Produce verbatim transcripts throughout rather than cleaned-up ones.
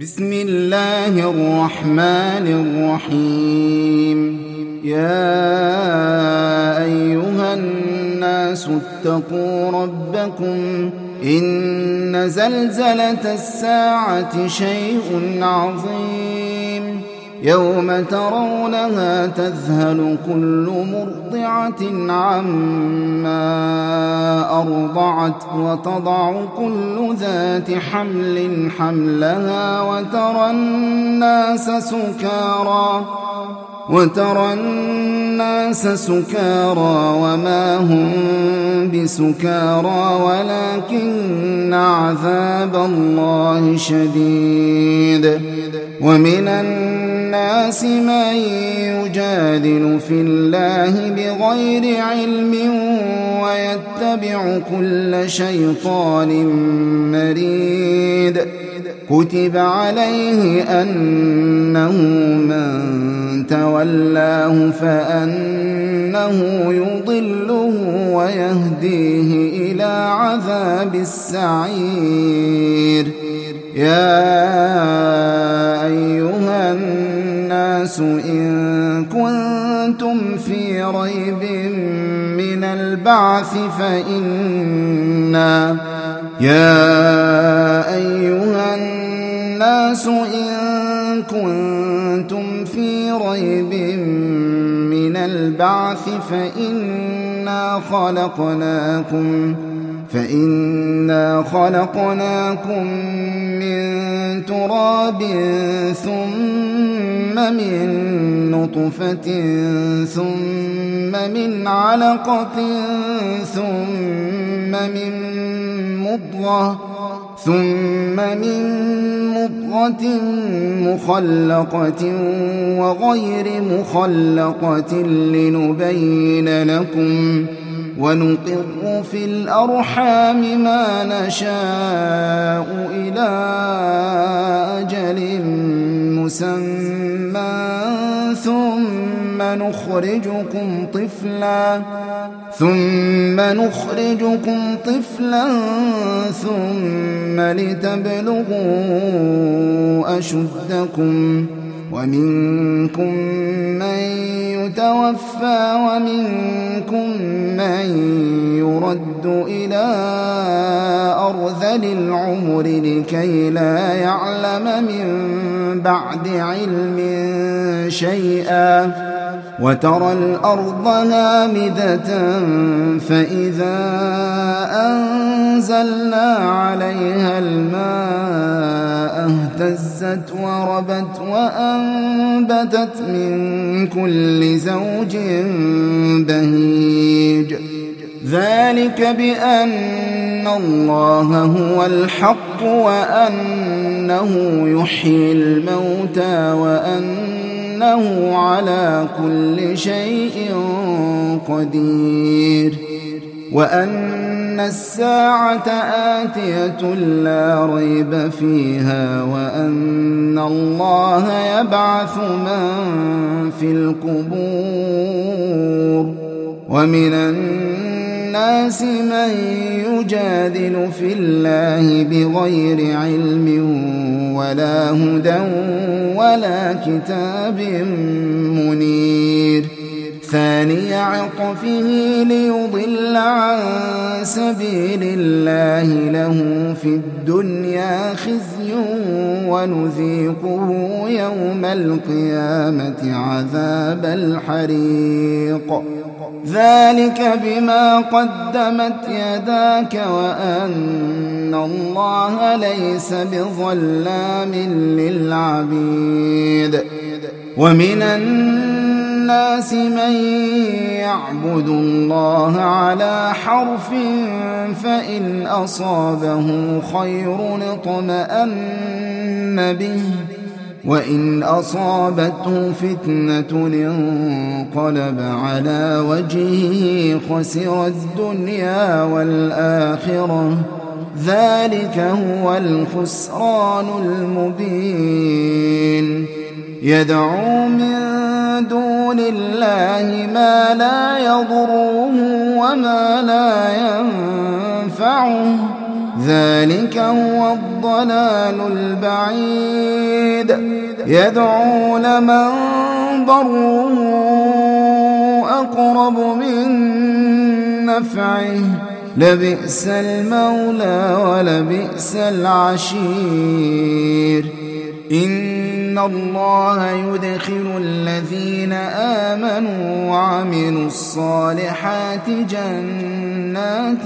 بسم الله الرحمن الرحيم. يا أيها الناس اتقوا ربكم إن زلزلة الساعة شيء عظيم يوم ترونها تذهل كل مرضعة عما أرضعت وتضع كل ذات حمل حملها وترى الناس سكارى وترى الناس سكارى وما هم بسكارى ولكن عذاب الله شديد. ومن الناس من يجادل في الله بغير علم ويتبع كل شيطان مريد. كتب عليه أنه من تولاه فأنه يضله ويهديه إلى عذاب السعير. يا أيها الناس إن كنتم في ريب من البعث فإنا يا أيها الناس إن كنتم في ريب من البعث فإنا خلقناكم فإنا خلقناكم من تراب ثم من نطفة ثم من علقة ثم من مضغة ثم من مضغة مخلقة وغير مخلقة لنبين لكم ونقر في الأرحام ما نشاء إلى أجل مسمى ثم نخرجكم طفلا ثم نخرجكم طفلا ثم لتبلغوا أشدكم ومنكم من يتوفى ومنكم من يرد إلى أرذل العمر لكي لا يعلم من بعد علم شيئا. وترى الأرض هامدة فإذا أنزلنا عليها الماء اهتزت وربت وأنبتت من كل زوج بهيج. ذلك بأن الله هو الحق وأنه يحيي الموتى وأنه على كل شيء قدير وأن الساعة آتية لا ريب فيها وأن الله يبعث من في القبور. ومن الناس من يجادل في الله بغير علم ولا هدى ولا كتاب منير. ثاني عطفه ليضل عن سبيل الله له في الدنيا خزي ونذيقه يوم القيامة عذاب الحريق. ذلك بما قدمت يداك وأن الله ليس بظلام للعبيد. ومن الناس من يعبد الله على حرف فإن أصابه خير اطمأن به وإن أصابته فتنة انقلب على وجهه خسر الدنيا والآخرة. ذلك هو الخسران المبين. يدعو من دون الله ما لا يضره وما لا ينفعه ذلك هو الضلال البعيد يدعو لمن ضره أقرب من نفعه لبئس المولى ولبئس العشير إن الله يدخل الذين آمنوا وعملوا الصالحات جنات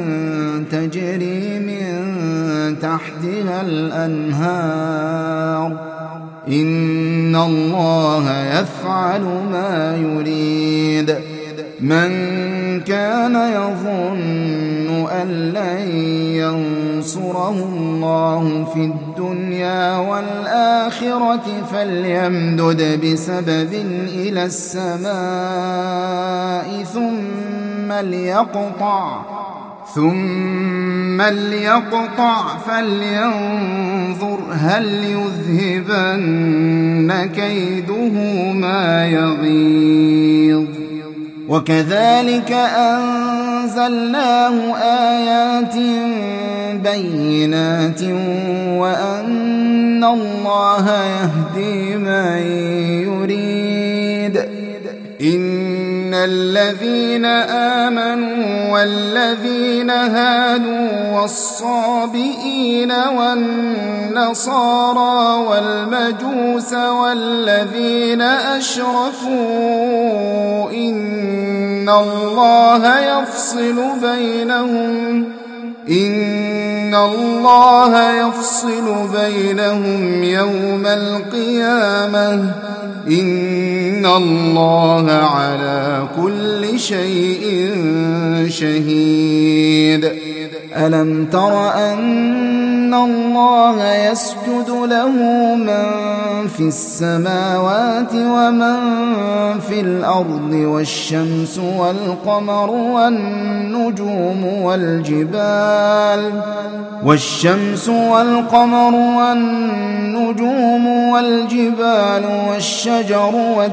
تجري من تحتها الأنهار إن الله يفعل ما يريد من كان يظن أن لن ينصره الله في الدنيا والآخرة فليمدد بسبب إلى السماء ثم ليقطع ثم ليقطع فلينظر هل يذهبن كيده ما يغيظ وكذلك أنزلناه آيات بينات وأن الله يهدي من يريد إن الذين آمنوا والذين هادوا والصابئين والنصارى والمجوس والذين أشركوا إن الله يفصل بينهم إن الله يفصل بينهم يوم القيامة إن الله على كل شيء شهيد ألم تر أن الله يسجد له من في السماوات ومن في الأرض والشمس والقمر والنجوم والجبال والشمس والقمر والنجوم والجبال والشجر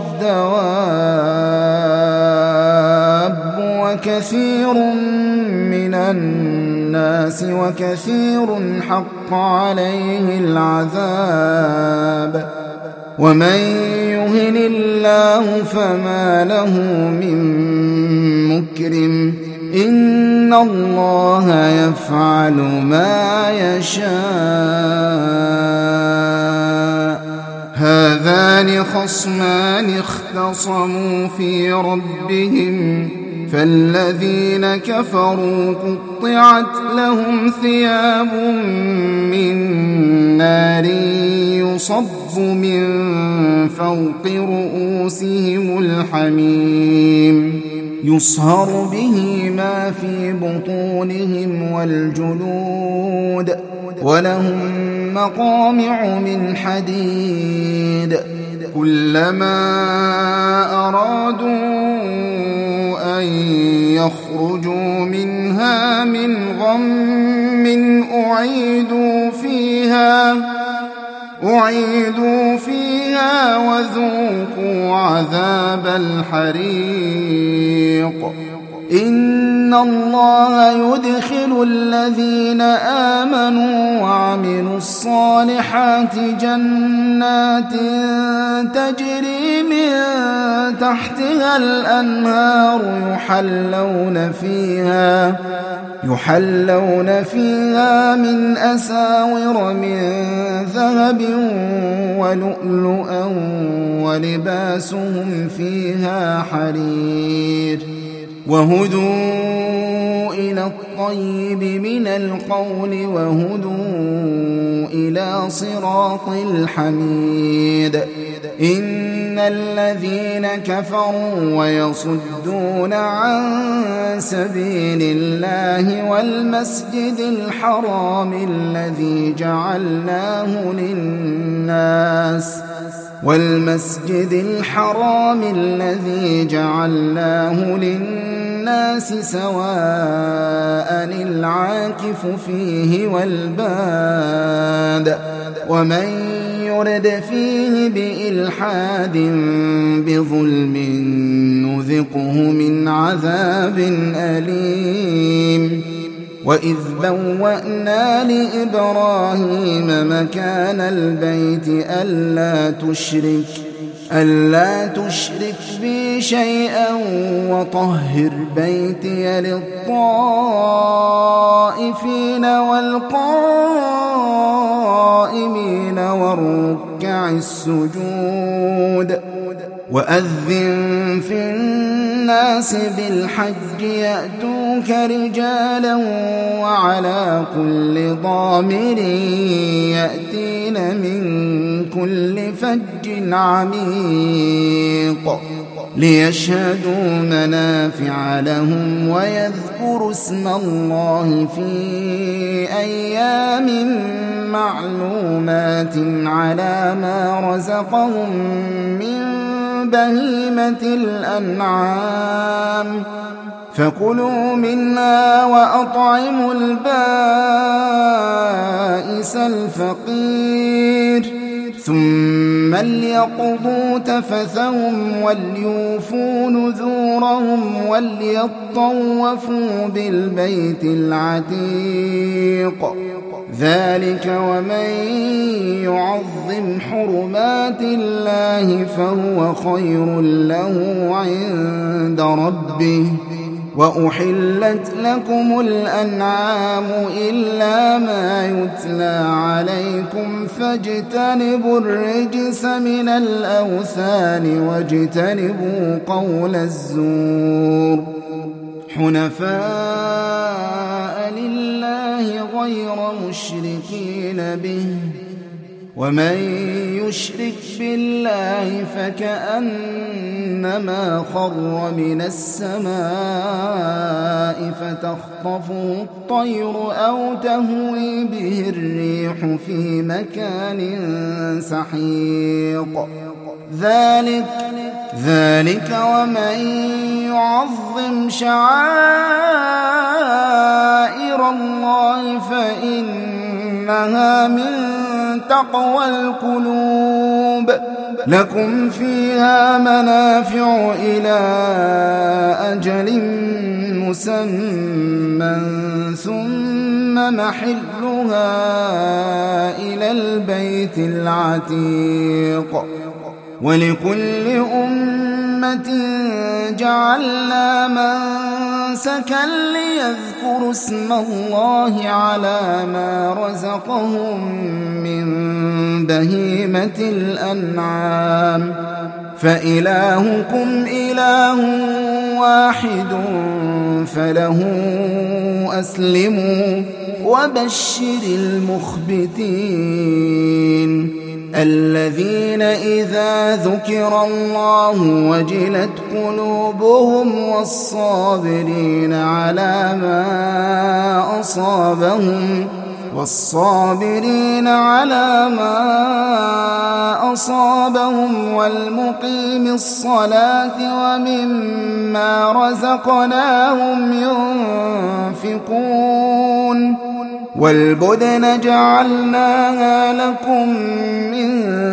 والدواب وكثير من الناس وكثير حق عليه العذاب ومن يهن الله فما له من مكرم إن الله يفعل ما يشاء هذان خصمان اختصموا في ربهم فالذين كفروا قطعت لهم ثياب من نار يصب من فوق رؤوسهم الحميم يصهر به ما في بطونهم والجلود ولهم مقامع من حديد كلما أرادوا أن يخرجوا منها من غم أعيدوا فيها أعيدوا فيها وذوقوا عذاب الحريق إن الله يدخل الذين آمنوا وعملوا الصالحات جنات تجري من تحتها الأنهار يحلون فيها يحلون فيها من أساور من ذهب ولؤلؤا ولباسهم فيها حرير وهدوا إلى الطيب من القول وهدوا إلى صراط الحميد إن الذين كفروا ويصدون عن سبيل الله والمسجد الحرام الذي جعلناه للناس والمسجد الحرام الذي جعلناه للناس سواء العاكف فيه والباد ومن يرد فيه بإلحاد بظلم نذقه من عذاب أليم وإذ بوأنا لإبراهيم مكان البيت ألا تشرك ألا تشرك بي شيئا وطهر بيتي للطائفين والقائمين والركع السجود وأذن في الناس بالحج يأتوك رجالا وعلى كل ضامر يأتين من كل فج عميق ليشهدوا منافع لهم ويذكروا اسم الله في أيام معلومات على ما رزقهم من بهيمة الأنعام فكلوا منها وأطعموا البائس الفقير ثم ليقضوا تفثهم وليوفوا نذورهم وليطوفوا بالبيت العتيق ذلك ومن يعظم حرمات الله فهو خير له عند ربه وأحلت لكم الأنعام إلا ما يتلى عليكم فاجتنبوا الرجس من الأوثان واجتنبوا قول الزور حنفاء لله غير مشركين به ومن يشرك بالله فكأنما خر من السماء فتخطفه الطير أو تهوي به الريح في مكان سحيق ذلك ذلك ومن يعظم شعائر الله فإنها من تقوى القلوب لكم فيها منافع إلى أجل مسمى ثم محلها إلى البيت العتيق ولكل أمة جعلنا منسكا ليذكروا اسم الله على ما رزقهم من بهيمة الأنعام فإلهكم إله واحد فله أسلموا وبشر المخبتين الذين إذا ذكر الله وجلت قلوبهم والصابرين على ما أصابهم والصابرين على ما أصابهم والمقيم الصلاة ومما رزقناهم ينفقون والبدن جعلناها لكم من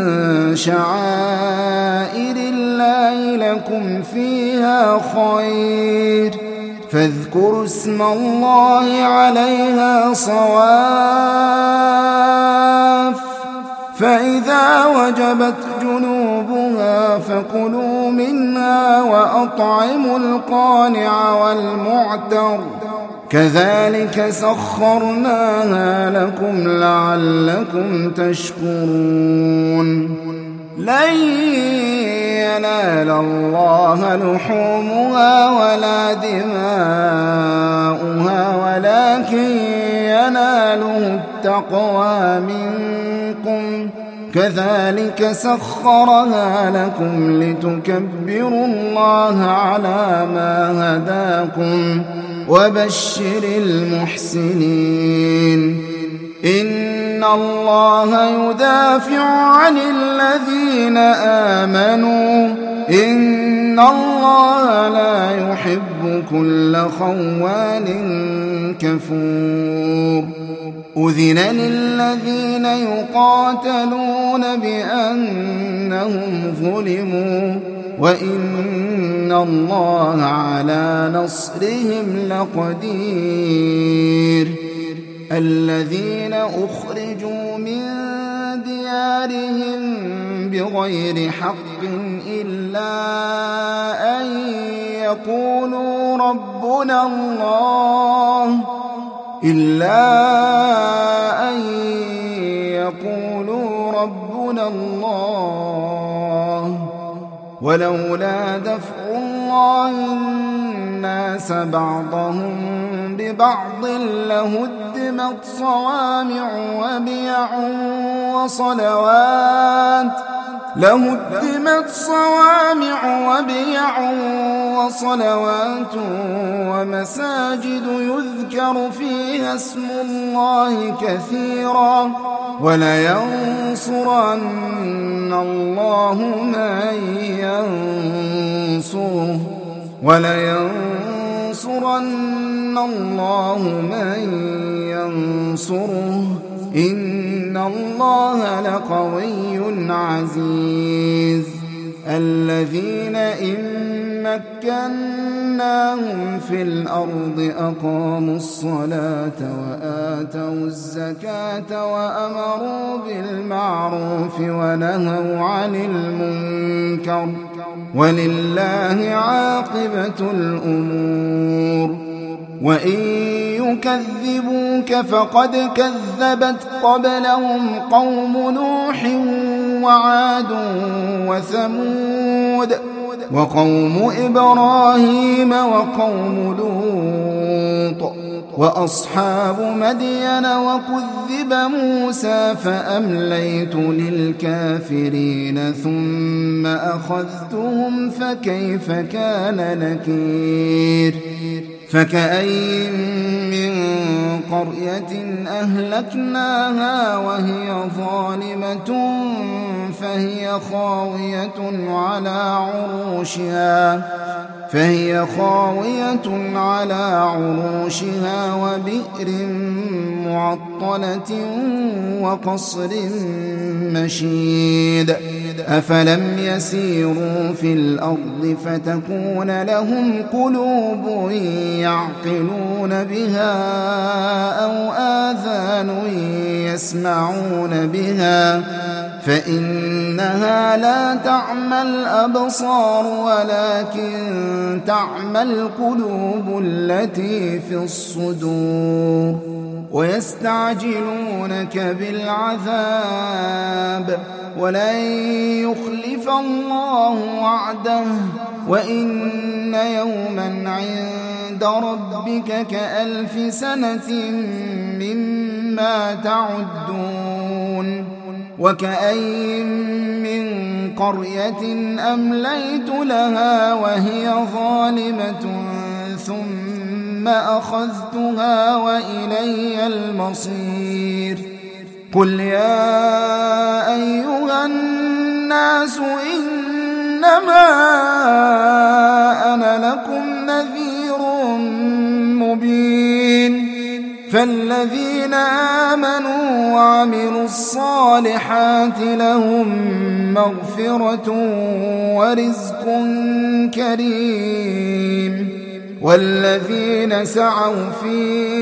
شعائر الله لكم فيها خير فاذكروا اسم الله عليها صواف فإذا وجبت جنوبها فكلوا منها وأطعموا القانع والمعتر كذلك سخرناها لكم لعلكم تشكرون لن ينال الله لحومها ولا دماؤها ولكن يناله التقوى منكم كذلك سخرها لكم لتكبروا الله على ما هداكم وبشر المحسنين إن الله يدافع عن الذين آمنوا إن الله لا يحب كل خوان كفور أذن للذين يقاتلون بأنهم ظلموا وإن الله على نصرهم لقدير الذين أخرجوا من ديارهم بغير حق إلا أن يقولوا ربنا الله إلا أن يقولوا ربنا الله ولولا دفع الله الناس بعضهم ببعض لهدمت صوامع وبيع وصلوات لهدمت صوامع وبيع وصلوات ومساجد يذكر فيها اسم الله كثيرا ولينصرن الله من ينصره ولينصرن الله من ينصره إن الله لقوي عزيز الذين إن مكناهم في الأرض أقاموا الصلاة وآتوا الزكاة وأمروا بالمعروف ونهوا عن المنكر ولله عاقبة الأمور وإن يكذبوك فقد كذبت قبلهم قوم نوح وعاد وثمود وقوم إبراهيم وقوم لوط وأصحاب مدين وكذب موسى فأمليت للكافرين ثم أخذتهم فكيف كان نكير فكأين من قرية أهلكناها وهي ظالمة فهي خاوية على عروشها فهي خاوية على عروشها وبئر معطلة وقصر مشيد أفلم يسيروا في الأرض فتكون لهم قلوب يعقلون بها أو آذان يسمعون بها فإنها لا تعمى الأبصار ولكن تعمى القلوب التي في الصدور ويستعجلونك بالعذاب ولن يخلف الله وعده وإن يوما عند ربك كألف سنة مما تعدون وكأين من قرية أمليت لها وهي ظالمة ثم أخذتها وإلي المصير قل يا أيها الناس إنما أنا لكم نذير مبين فالذين آمنوا وعملوا الصالحات لهم مغفرة ورزق كريم والذين سعوا في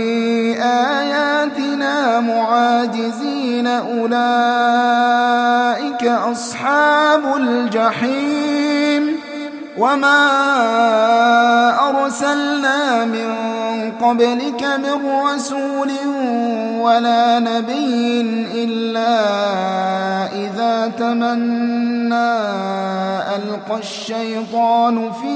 آياتنا معاجزين أولئك أصحاب الجحيم وما أرسلنا من قبلك من رسول ولا نبي إلا إذا تمنى ألقى الشيطان في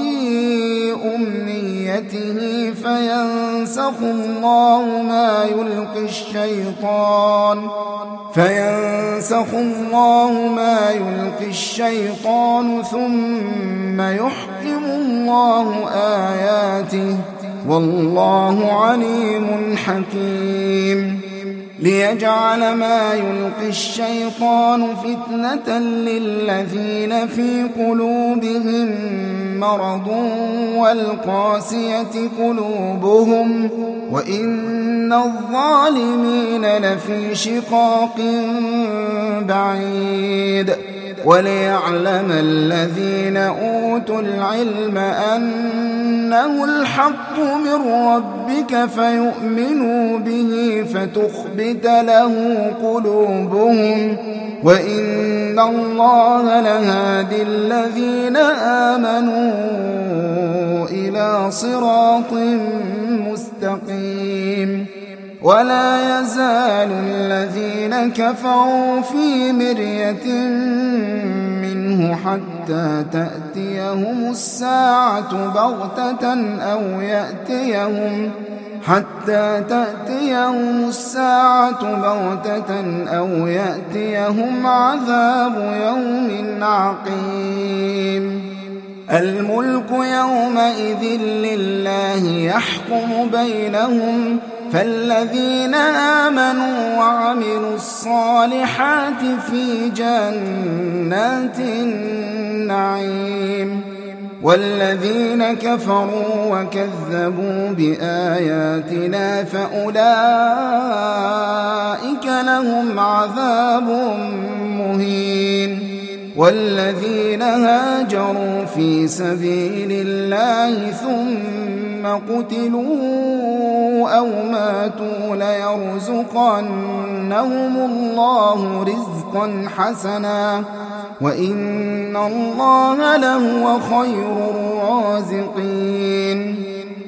أمنيته فينسخ الله ما يلقي الشيطان فينسخ الله ما يلقي الشيطان ثم يحكم الله آياته والله عليم حكيم ليجعل ما يلقي الشيطان فتنة للذين في قلوبهم مرض والقاسية قلوبهم وإن الظالمين لفي شقاق بعيد وليعلم الذين أوتوا العلم أنه الحق من ربك فيؤمنوا به فتخبت له قلوبهم وإن الله لهادي الذين آمنوا إلى صراط مستقيم. ولا يزال الذين كفروا في مرية منه حتى تأتيهم الساعة بغتة أو يأتيهم حتى تأتيهم الساعة بغتة أو يأتيهم عذاب يوم عقيم. الملك يومئذ لله يحكم بينهم فالذين آمنوا وعملوا الصالحات في جنات النعيم والذين كفروا وكذبوا بآياتنا فأولئك لهم عذاب مهين. والذين هاجروا في سبيل الله ثم قتلوا أو ماتوا ليرزقنهم الله رزقا حسنا وإن الله لهو خير الرازقين.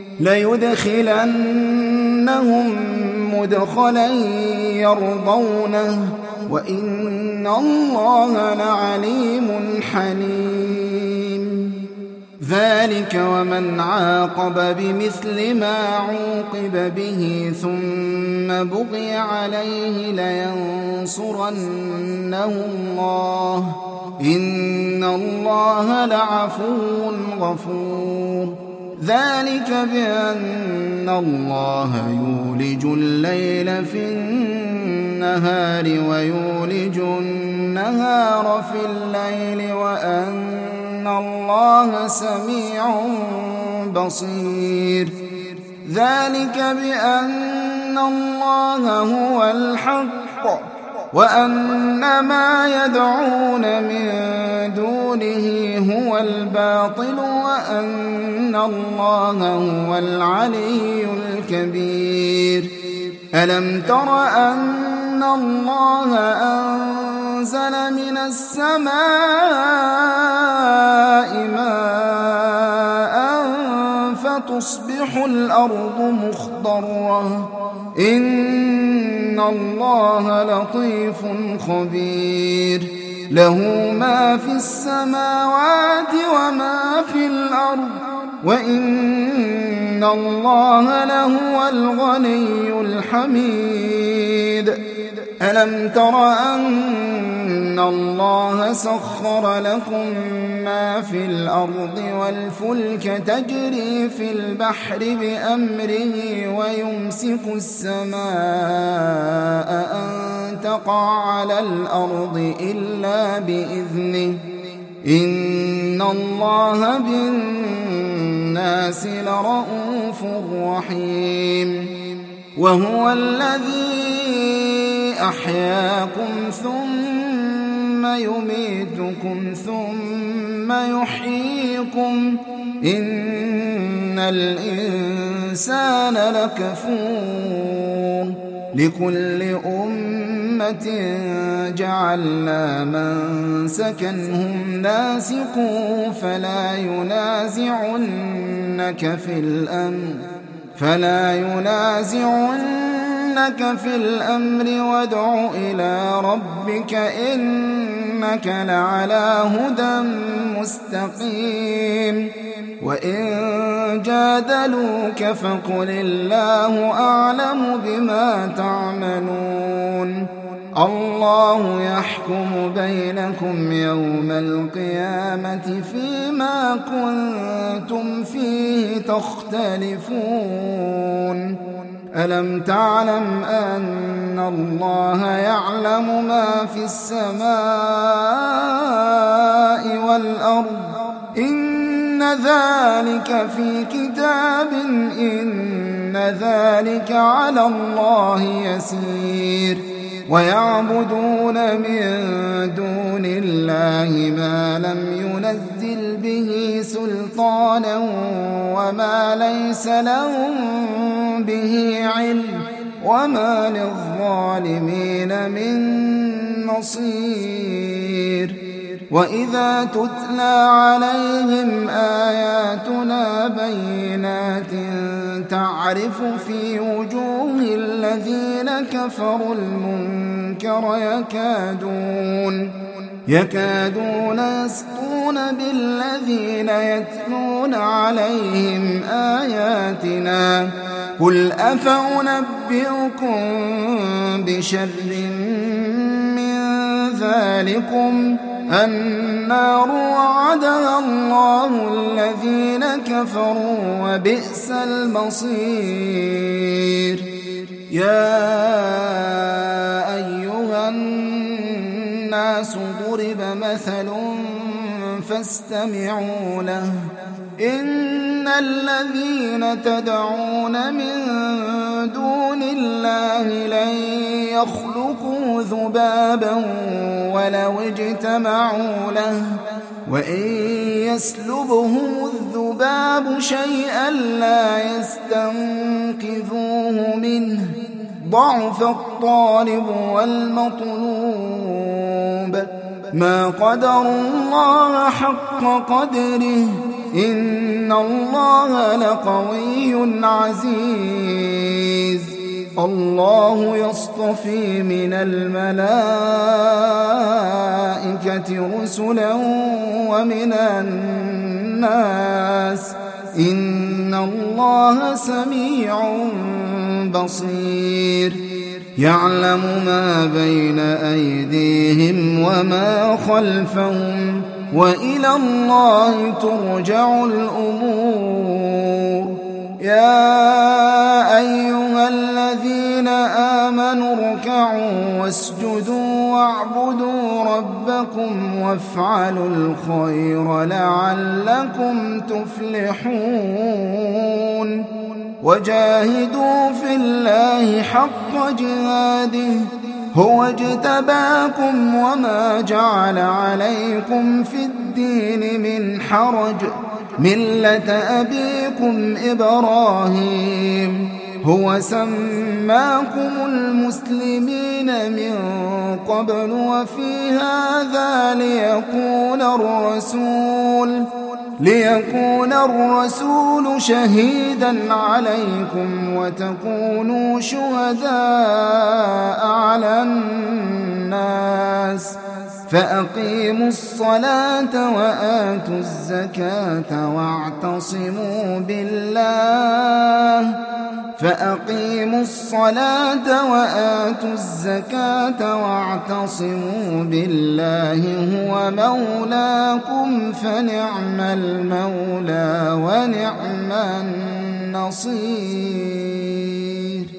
ليدخلنهم مدخلا يرضونه وإن الله لعليم حليم. ذلك ومن عاقب بمثل ما عوقب به ثم بغي عليه لينصرنه الله إن الله لعفو غفور. ذلك بأن الله يولج الليل في النهار ويولج النهار في الليل وأن الله سميع بصير. ذلك بأن الله هو الحق وأن ما يدعون من دونه هو الباطل وأن الله هو العلي الكبير. ألم تر أن الله أنزل من السماء ماء فتصبح الأرض مخضرة إن الله لطيف خبير. له ما في السماوات وما في الأرض وإن الله لهو الغني الحميد. ألم تر أن الله سخر لكم ما في الأرض والفلك تجري في البحر بأمره ويمسك السماء أن تقع على الأرض إلا بإذنه إن الله بالناس لرءوف رحيم. وهو الذي أحياكم ثم يميتكم ثم يحييكم إن الإنسان لكفور. لكل أمة جعلنا منسكا هم ناسكوه فلا ينازعنك في الأمر فلا ينازعنك في الأمر وادع إلى ربك إنك لعلى هدى مستقيم. وإن جادلوك فقل الله أعلم بما تعملون. الله يحكم بينكم يوم القيامة فيما كنتم فيه تختلفون. ألم تعلم أن الله يعلم ما في السماء والأرض إن ذلك في كتاب إن ذلك على الله يسير. ويعبدون من دون الله ما لم ينزل به سلطانا وما ليس لهم به علم وما للظالمين من نصير. وإذا تتلى عليهم آياتنا بينات تعرف في وجوه الذين كفروا المنكر يكادون يكادون يسطون بالذين يتلون عليهم آياتنا قل أفأنبئكم بشر من ذلكم النار وعدها الله الذين كفروا وبئس المصير. يا أيها الناس ضرب مثل فاستمعوا له إن الذين تدعون من دون الله لن يخلقوا ذبابا ولو اجتمعوا له وإن يسلبهم الذباب شيئا لا يستنقذوه منه ضعف الطالب والمطلوب ما قدروا الله حق قدره إن الله لقوي عزيز. الله يصطفي من الملائكة رسلا ومن الناس إن الله سميع بصير. يعلم ما بين أيديهم وما خلفهم وإلى الله ترجع الأمور. يا أيها الذين آمنوا اركعوا واسجدوا واعبدوا ربكم وافعلوا الخير لعلكم تفلحون. وجاهدوا في الله حق جهاده هو اجتباكم وما جعل عليكم في الدين من حرج ملة أبيكم إبراهيم هو سماكم المسلمين من قبل وفي هذا ليكون الرسول ليكون الرسول شهيدا عليكم وتكونوا شهداء على الناس فأقيموا الصلاة وآتوا الزكاة واعتصموا بالله فأقيموا الصلاة وآتوا الزكاة واعتصموا بالله هو مولاكم فنعم المولى ونعم النصير.